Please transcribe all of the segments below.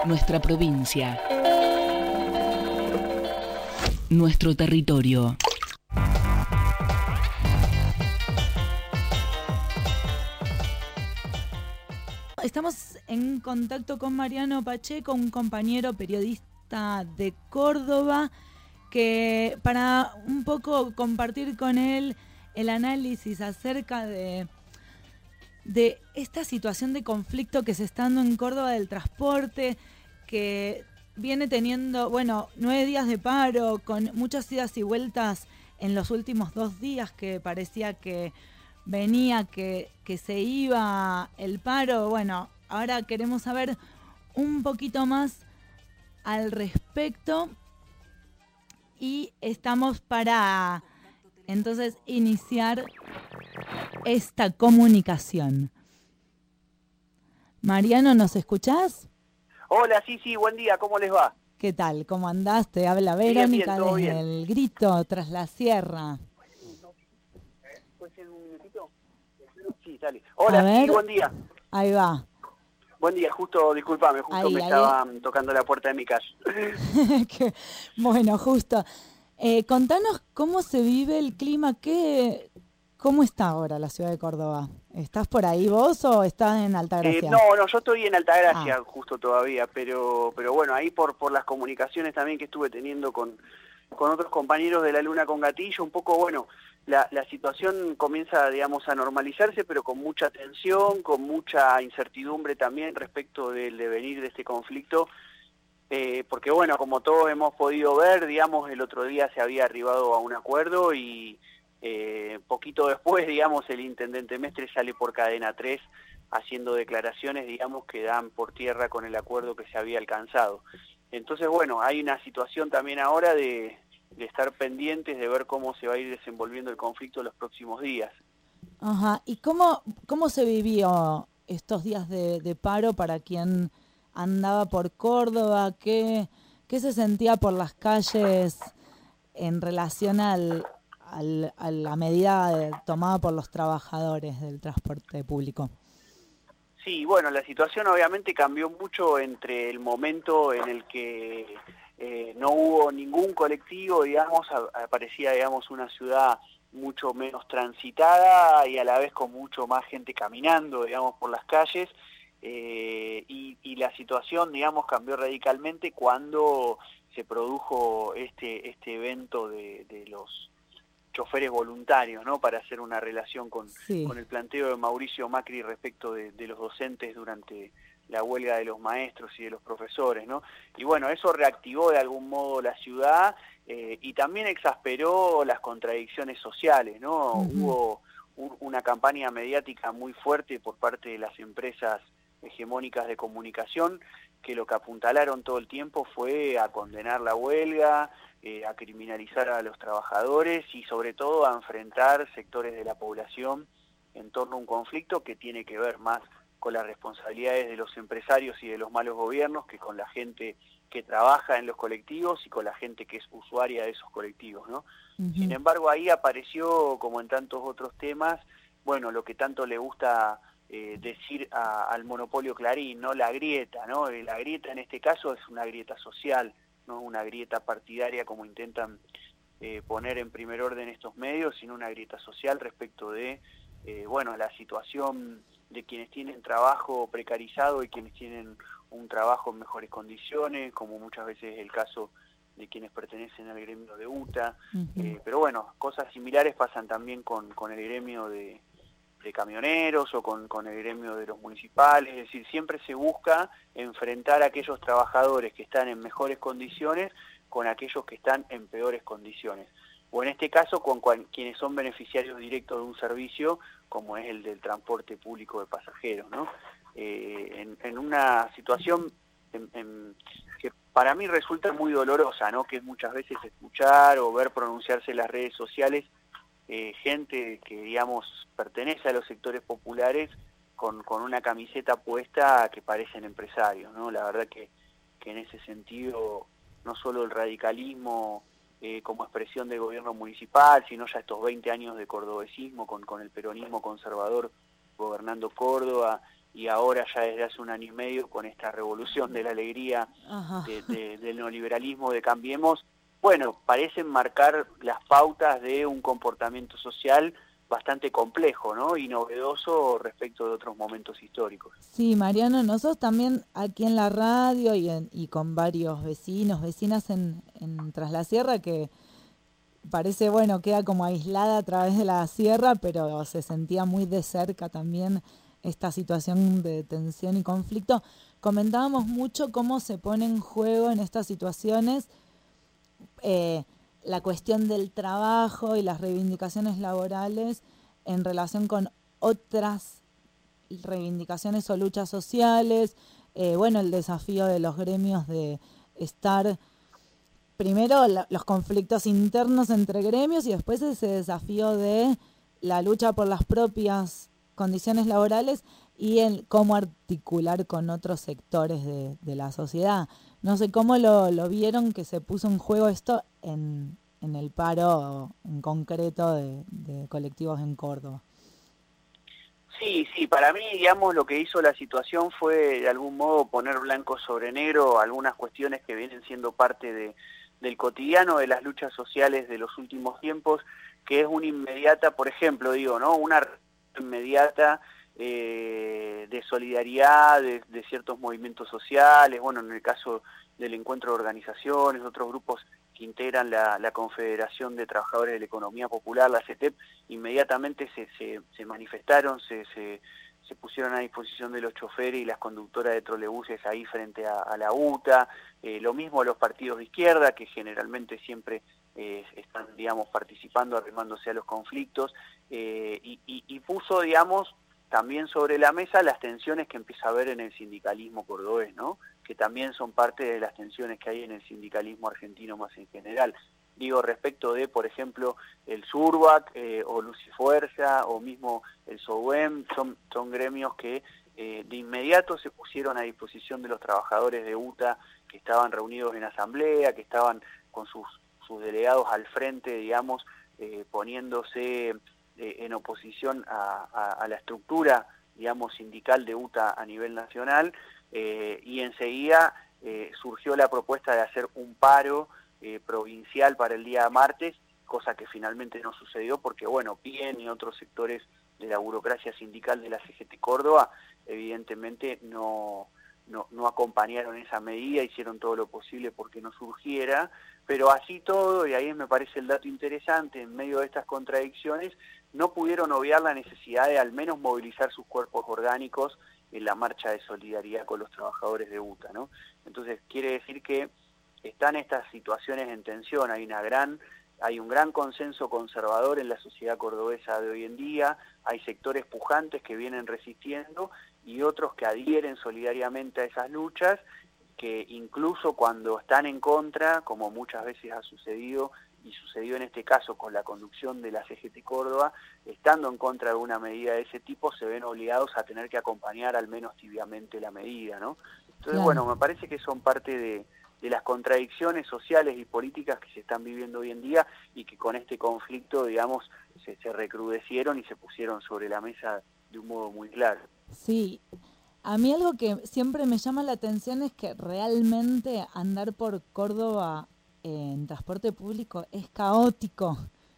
Nuestra provincia. Nuestro territorio. Estamos en contacto con Mariano Pacheco, un compañero periodista de Córdoba, que para un poco compartir con él el análisis acerca de esta situación de conflicto que se está dando en Córdoba del transporte, que viene teniendo, 9 días de paro, con muchas idas y vueltas en los últimos 2 días, que parecía que venía, que se iba el paro. Bueno, ahora queremos saber un poquito más al respecto y estamos para entonces iniciar esta comunicación. Mariano, ¿nos escuchás? Hola, sí, buen día, ¿cómo les va? ¿Qué tal? ¿Cómo andás? Te habla Verónica bien, desde El Grito, tras la sierra. ¿Puede ser un minutito? Sí, dale. Hola, sí, buen día. Ahí va. Buen día, disculpame, me estaban tocando la puerta de mi casa. Bueno, justo. Contanos cómo se vive el clima, ¿cómo está ahora la ciudad de Córdoba? ¿Estás por ahí vos o estás en Altagracia? No, yo estoy en Altagracia justo todavía, pero bueno, ahí por las comunicaciones también que estuve teniendo con otros compañeros de La Luna con Gatillo, un poco, la situación comienza, digamos, a normalizarse, pero con mucha tensión, con mucha incertidumbre también respecto del devenir de este conflicto, porque, como todos hemos podido ver, digamos, el otro día se había arribado a un acuerdo y poquito después, digamos, el intendente Mestre sale por Cadena 3 haciendo declaraciones, digamos, que dan por tierra con el acuerdo que se había alcanzado. Entonces, hay una situación también ahora de estar pendientes de ver cómo se va a ir desenvolviendo el conflicto en los próximos días. Ajá, ¿y cómo se vivió estos días de paro para quien andaba por Córdoba? ¿Qué se sentía por las calles en relación a la medida tomada por los trabajadores del transporte público? Sí, la situación obviamente cambió mucho entre el momento en el que no hubo ningún colectivo, digamos, aparecía, digamos, una ciudad mucho menos transitada y a la vez con mucho más gente caminando, digamos, por las calles, y la situación, digamos, cambió radicalmente cuando se produjo este evento de los choferes voluntarios, ¿no? Para hacer una relación con el planteo de Mauricio Macri respecto de los docentes durante la huelga de los maestros y de los profesores, ¿no? Y eso reactivó de algún modo la ciudad y también exasperó las contradicciones sociales, ¿no? Hubo una campaña mediática muy fuerte por parte de las empresas hegemónicas de comunicación que lo que apuntalaron todo el tiempo fue a condenar la huelga, a criminalizar a los trabajadores y sobre todo a enfrentar sectores de la población en torno a un conflicto que tiene que ver más con las responsabilidades de los empresarios y de los malos gobiernos que con la gente que trabaja en los colectivos y con la gente que es usuaria de esos colectivos, ¿no? Sin embargo, ahí apareció, como en tantos otros temas, lo que tanto le gusta decir al monopolio Clarín, ¿no? La grieta, ¿no? La grieta en este caso es una grieta social, no una grieta partidaria como intentan poner en primer orden estos medios, sino una grieta social respecto de la situación de quienes tienen trabajo precarizado y quienes tienen un trabajo en mejores condiciones, como muchas veces es el caso de quienes pertenecen al gremio de UTA, pero cosas similares pasan también con el gremio de camioneros o con el gremio de los municipales, es decir, siempre se busca enfrentar a aquellos trabajadores que están en mejores condiciones con aquellos que están en peores condiciones, o en este caso con quienes son beneficiarios directos de un servicio como es el del transporte público de pasajeros, ¿no? En una situación que para mí resulta muy dolorosa, ¿no? Que es muchas veces escuchar o ver pronunciarse en las redes sociales gente que, digamos, pertenece a los sectores populares con una camiseta puesta que parecen empresarios, ¿no? La verdad que en ese sentido, no solo el radicalismo como expresión del gobierno municipal, sino ya estos 20 años de cordobesismo con el peronismo conservador gobernando Córdoba y ahora ya desde hace un año y medio con esta revolución de la alegría Ajá. del neoliberalismo de Cambiemos, bueno, parecen marcar las pautas de un comportamiento social bastante complejo, ¿no? Y novedoso respecto de otros momentos históricos. Sí, Mariano, nosotros también aquí en la radio y con varios vecinos, vecinas en Tras la Sierra, que parece, bueno, queda como aislada a través de la sierra, pero se sentía muy de cerca también esta situación de tensión y conflicto. Comentábamos mucho cómo se pone en juego en estas situaciones eh, la cuestión del trabajo y las reivindicaciones laborales en relación con otras reivindicaciones o luchas sociales, bueno, el desafío de los gremios de estar, primero los conflictos internos entre gremios y después ese desafío de la lucha por las propias condiciones laborales y el cómo articular con otros sectores de la sociedad. No sé cómo lo vieron que se puso en juego esto en el paro en concreto de colectivos en Córdoba. Sí, sí, para mí, digamos, lo que hizo la situación fue de algún modo poner blanco sobre negro algunas cuestiones que vienen siendo parte del cotidiano de las luchas sociales de los últimos tiempos, que es una inmediata, por ejemplo, digo, ¿no? Una inmediata de solidaridad de ciertos movimientos sociales, bueno, en el caso del encuentro de organizaciones, otros grupos que integran la Confederación de Trabajadores de la Economía Popular, la CETEP, inmediatamente se manifestaron, se pusieron a disposición de los choferes y las conductoras de trolebuses ahí frente a la UTA, lo mismo los partidos de izquierda, que generalmente siempre están, digamos, participando, arrimándose a los conflictos, y puso, digamos, también sobre la mesa las tensiones que empieza a haber en el sindicalismo cordobés, ¿no? Que también son parte de las tensiones que hay en el sindicalismo argentino más en general. Digo, respecto de, por ejemplo, el SURBAC o Lucifuerza o mismo el SOUEM, son gremios que de inmediato se pusieron a disposición de los trabajadores de UTA que estaban reunidos en asamblea, que estaban con sus delegados al frente, digamos, poniéndose en oposición a la estructura, digamos, sindical de UTA a nivel nacional, y enseguida surgió la propuesta de hacer un paro provincial para el día martes, cosa que finalmente no sucedió porque, bueno, PIEN y otros sectores de la burocracia sindical de la CGT Córdoba evidentemente no acompañaron esa medida, hicieron todo lo posible porque no surgiera, pero así todo, y ahí me parece el dato interesante, en medio de estas contradicciones, no pudieron obviar la necesidad de al menos movilizar sus cuerpos orgánicos en la marcha de solidaridad con los trabajadores de UTA, ¿no? Entonces quiere decir que están estas situaciones en tensión, hay un gran consenso conservador en la sociedad cordobesa de hoy en día, hay sectores pujantes que vienen resistiendo y otros que adhieren solidariamente a esas luchas, que incluso cuando están en contra, como muchas veces ha sucedido, y sucedió en este caso con la conducción de la CGT Córdoba, estando en contra de una medida de ese tipo, se ven obligados a tener que acompañar al menos tibiamente la medida, ¿no? Entonces, Claro. bueno, me parece que son parte de las contradicciones sociales y políticas que se están viviendo hoy en día y que con este conflicto, digamos, se recrudecieron y se pusieron sobre la mesa de un modo muy claro. Sí, a mí algo que siempre me llama la atención es que realmente andar por Córdoba en transporte público es caótico.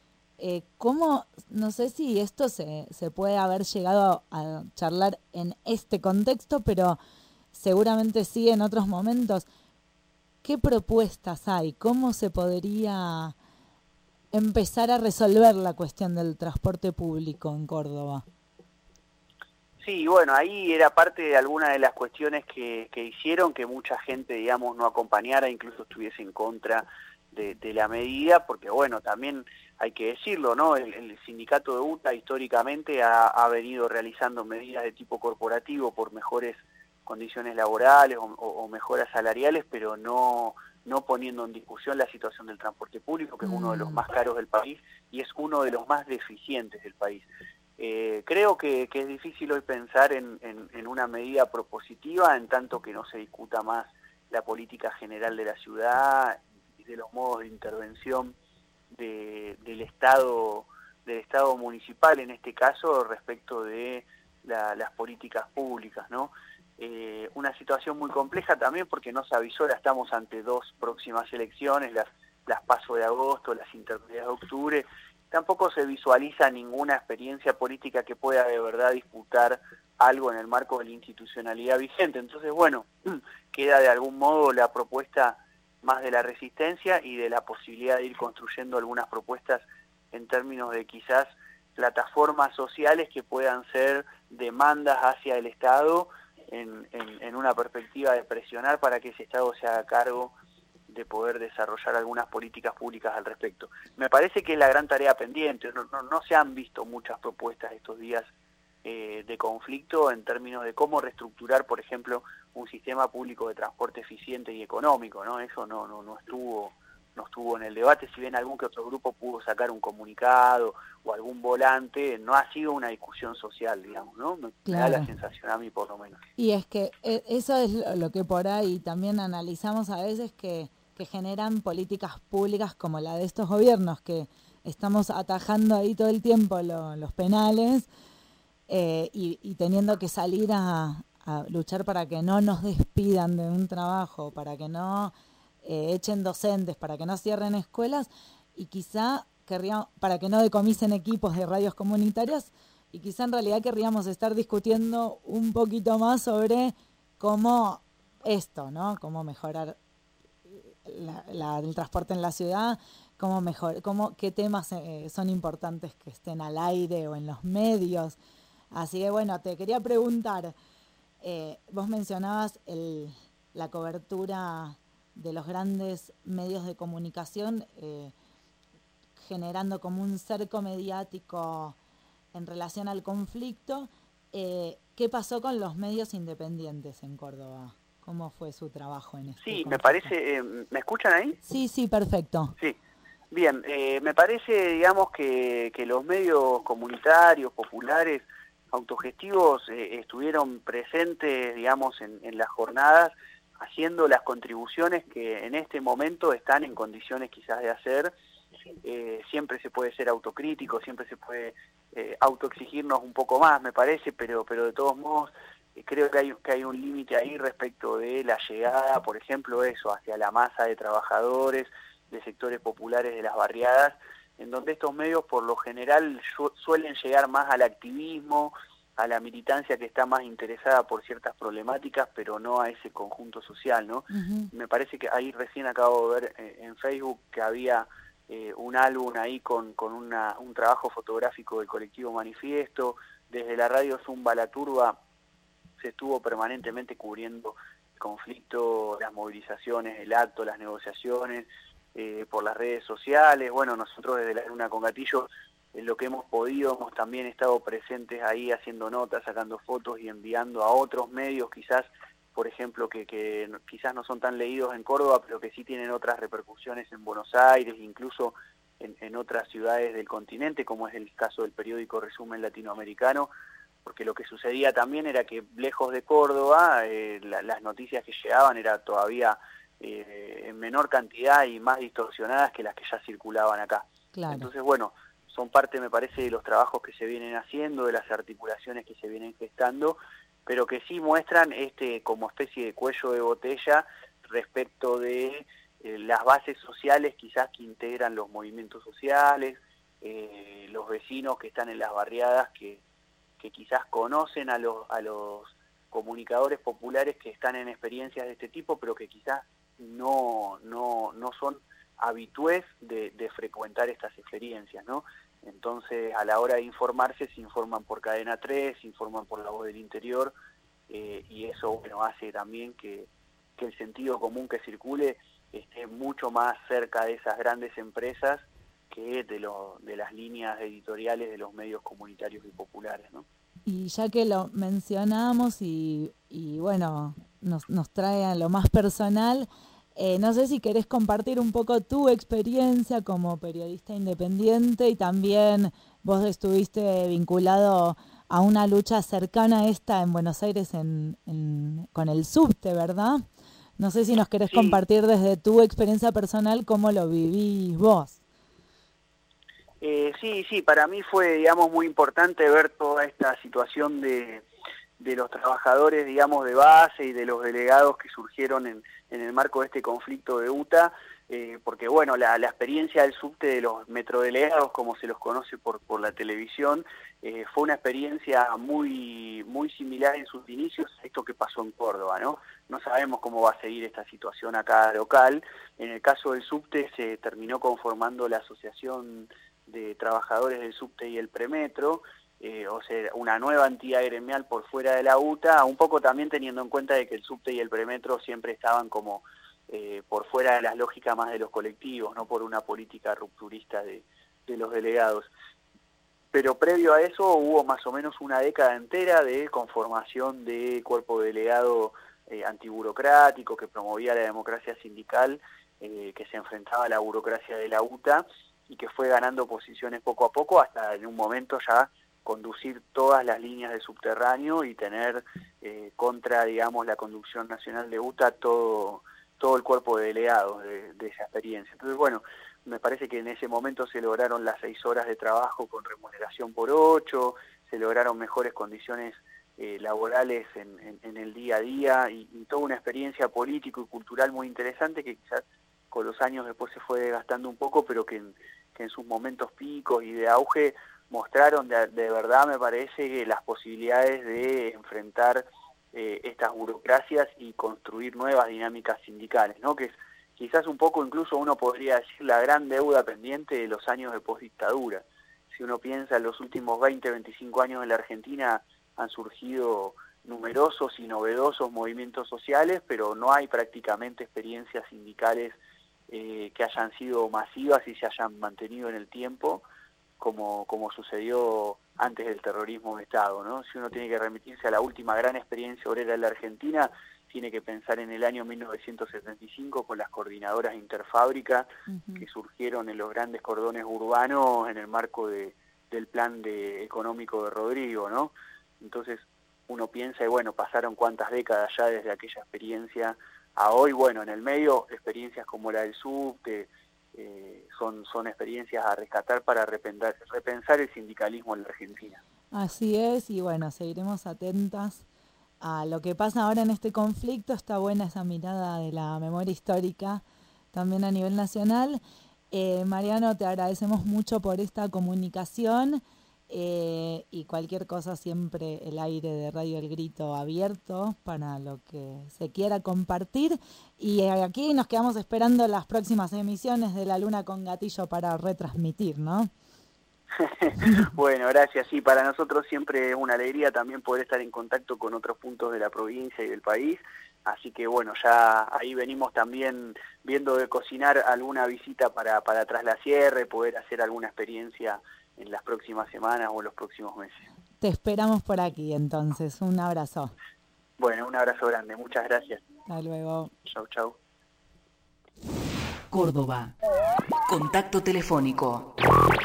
¿Cómo? No sé si esto se puede haber llegado a charlar en este contexto, pero seguramente sí en otros momentos. ¿Qué propuestas hay? ¿Cómo se podría empezar a resolver la cuestión del transporte público en Córdoba? Sí, bueno, ahí era parte de alguna de las cuestiones que hicieron que mucha gente, digamos, no acompañara, incluso estuviese en contra de la medida, porque bueno, también hay que decirlo, ¿no? El sindicato de UTA históricamente ha venido realizando medidas de tipo corporativo por mejores condiciones laborales o mejoras salariales, pero no poniendo en discusión la situación del transporte público, que es uno de los más caros del país y es uno de los más deficientes del país. Creo que es difícil hoy pensar en una medida propositiva en tanto que no se discuta más la política general de la ciudad y de los modos de intervención del Estado municipal, en este caso, respecto de las políticas públicas, ¿no? Una situación muy compleja también porque no se avisora, estamos ante 2 próximas elecciones, las PASO de agosto, las intermedias de octubre. Tampoco se visualiza ninguna experiencia política que pueda de verdad disputar algo en el marco de la institucionalidad vigente. Entonces, bueno, queda de algún modo la propuesta más de la resistencia y de la posibilidad de ir construyendo algunas propuestas en términos de quizás plataformas sociales que puedan ser demandas hacia el Estado en una perspectiva de presionar para que ese Estado se haga cargo de poder desarrollar algunas políticas públicas al respecto. Me parece que es la gran tarea pendiente, no se han visto muchas propuestas estos días de conflicto en términos de cómo reestructurar, por ejemplo, un sistema público de transporte eficiente y económico, ¿no? Eso no estuvo en el debate, si bien algún que otro grupo pudo sacar un comunicado o algún volante, no ha sido una discusión social, digamos, ¿no? Me da la sensación a mí, por lo menos. Y es que eso es lo que por ahí también analizamos a veces que generan políticas públicas como la de estos gobiernos, que estamos atajando ahí todo el tiempo los penales y teniendo que salir a luchar para que no nos despidan de un trabajo, para que no echen docentes, para que no cierren escuelas y quizá para que no decomisen equipos de radios comunitarias, y quizá en realidad querríamos estar discutiendo un poquito más sobre cómo esto, ¿no? Cómo mejorar el transporte en la ciudad, qué temas son importantes que estén al aire o en los medios. Así que bueno, te quería preguntar, vos mencionabas la cobertura de los grandes medios de comunicación generando como un cerco mediático en relación al conflicto. ¿Qué pasó con los medios independientes en Córdoba? ¿Cómo fue su trabajo en este conflicto? Me parece... ¿me escuchan ahí? Sí, perfecto. Sí. Bien, me parece, digamos, que los medios comunitarios, populares, autogestivos, estuvieron presentes, digamos, en las jornadas, haciendo las contribuciones que en este momento están en condiciones quizás de hacer. Siempre se puede ser autocrítico, siempre se puede autoexigirnos un poco más, me parece, pero de todos modos creo que hay un límite ahí respecto de la llegada, por ejemplo, hacia la masa de trabajadores, de sectores populares de las barriadas, en donde estos medios por lo general suelen llegar más al activismo, a la militancia que está más interesada por ciertas problemáticas, pero no a ese conjunto social, ¿no? Uh-huh. Me parece que ahí recién acabo de ver en Facebook que había un álbum ahí con un trabajo fotográfico del colectivo Manifiesto. Desde la radio Zumba La Turba se estuvo permanentemente cubriendo el conflicto, las movilizaciones, el acto, las negociaciones, por las redes sociales. Bueno, nosotros desde la Luna con Gatillo, en lo que hemos podido, hemos también estado presentes ahí haciendo notas, sacando fotos y enviando a otros medios, quizás, por ejemplo, que quizás no son tan leídos en Córdoba, pero que sí tienen otras repercusiones en Buenos Aires, incluso en otras ciudades del continente, como es el caso del periódico Resumen Latinoamericano, porque lo que sucedía también era que lejos de Córdoba, las noticias que llegaban eran todavía en menor cantidad y más distorsionadas que las que ya circulaban acá. Claro. Entonces, bueno, son parte, me parece, de los trabajos que se vienen haciendo, de las articulaciones que se vienen gestando, pero que sí muestran como especie de cuello de botella respecto de las bases sociales quizás que integran los movimientos sociales, los vecinos que están en las barriadas que quizás conocen a los comunicadores populares que están en experiencias de este tipo, pero que quizás no son habitués de frecuentar estas experiencias, ¿no? Entonces, a la hora de informarse, se informan por Cadena 3, se informan por La Voz del Interior, y eso, bueno, hace también que el sentido común que circule esté mucho más cerca de esas grandes empresas que de las líneas editoriales de los medios comunitarios y populares, ¿no? Y ya que lo mencionamos y bueno, nos trae a lo más personal, no sé si querés compartir un poco tu experiencia como periodista independiente, y también vos estuviste vinculado a una lucha cercana a esta en Buenos Aires con el subte, ¿verdad? No sé si nos querés compartir desde tu experiencia personal cómo lo vivís vos. Sí, para mí fue, digamos, muy importante ver toda esta situación de los trabajadores, digamos, de base y de los delegados que surgieron en el marco de este conflicto de UTA, porque, bueno, la experiencia del subte de los metrodelegados, como se los conoce por la televisión, fue una experiencia muy similar en sus inicios a esto que pasó en Córdoba, ¿no? No sabemos cómo va a seguir esta situación acá local. En el caso del subte se terminó conformando la Asociación de Trabajadores del Subte y el Premetro, o sea, una nueva entidad gremial por fuera de la UTA, un poco también teniendo en cuenta de que el subte y el premetro siempre estaban como por fuera de las lógicas más de los colectivos, no por una política rupturista de los delegados. Pero previo a eso hubo más o menos una década entera de conformación de cuerpo delegado antiburocrático que promovía la democracia sindical, que se enfrentaba a la burocracia de la UTA y que fue ganando posiciones poco a poco hasta en un momento ya conducir todas las líneas de subterráneo y tener contra, digamos, la conducción nacional de UTA todo el cuerpo de delegados de esa experiencia. Entonces, bueno, me parece que en ese momento se lograron las 6 horas de trabajo con remuneración por 8, se lograron mejores condiciones laborales en el día a día y toda una experiencia político y cultural muy interesante que quizás con los años después se fue desgastando un poco, pero que en sus momentos picos y de auge mostraron de verdad, me parece, que las posibilidades de enfrentar estas burocracias y construir nuevas dinámicas sindicales, ¿no? Que es quizás un poco, incluso uno podría decir, la gran deuda pendiente de los años de postdictadura. Si uno piensa en los últimos 20, 25 años en la Argentina han surgido numerosos y novedosos movimientos sociales, pero no hay prácticamente experiencias sindicales que hayan sido masivas y se hayan mantenido en el tiempo, como sucedió antes del terrorismo de Estado, ¿no? Si uno tiene que remitirse a la última gran experiencia obrera en la Argentina, tiene que pensar en el año 1975 con las coordinadoras interfábrica que surgieron en los grandes cordones urbanos en el marco del plan económico de Rodrigo, ¿no? Entonces uno piensa, y bueno, pasaron cuántas décadas ya desde aquella experiencia a hoy. Bueno, en el medio, experiencias como la del subte, son experiencias a rescatar para repensar el sindicalismo en la Argentina. Así es, y bueno, seguiremos atentas a lo que pasa ahora en este conflicto. Está buena esa mirada de la memoria histórica también a nivel nacional. Mariano, te agradecemos mucho por esta comunicación y cualquier cosa siempre el aire de Radio El Grito abierto para lo que se quiera compartir. Y aquí nos quedamos esperando las próximas emisiones de La Luna con Gatillo para retransmitir, ¿no? Bueno, gracias. Sí, para nosotros siempre es una alegría también poder estar en contacto con otros puntos de la provincia y del país. Así que bueno, ya ahí venimos también viendo de cocinar alguna visita para Tras la Sierra y poder hacer alguna experiencia en las próximas semanas o en los próximos meses. Te esperamos por aquí entonces. Un abrazo. Bueno, un abrazo grande. Muchas gracias. Hasta luego. Chau, chau. Córdoba. Contacto telefónico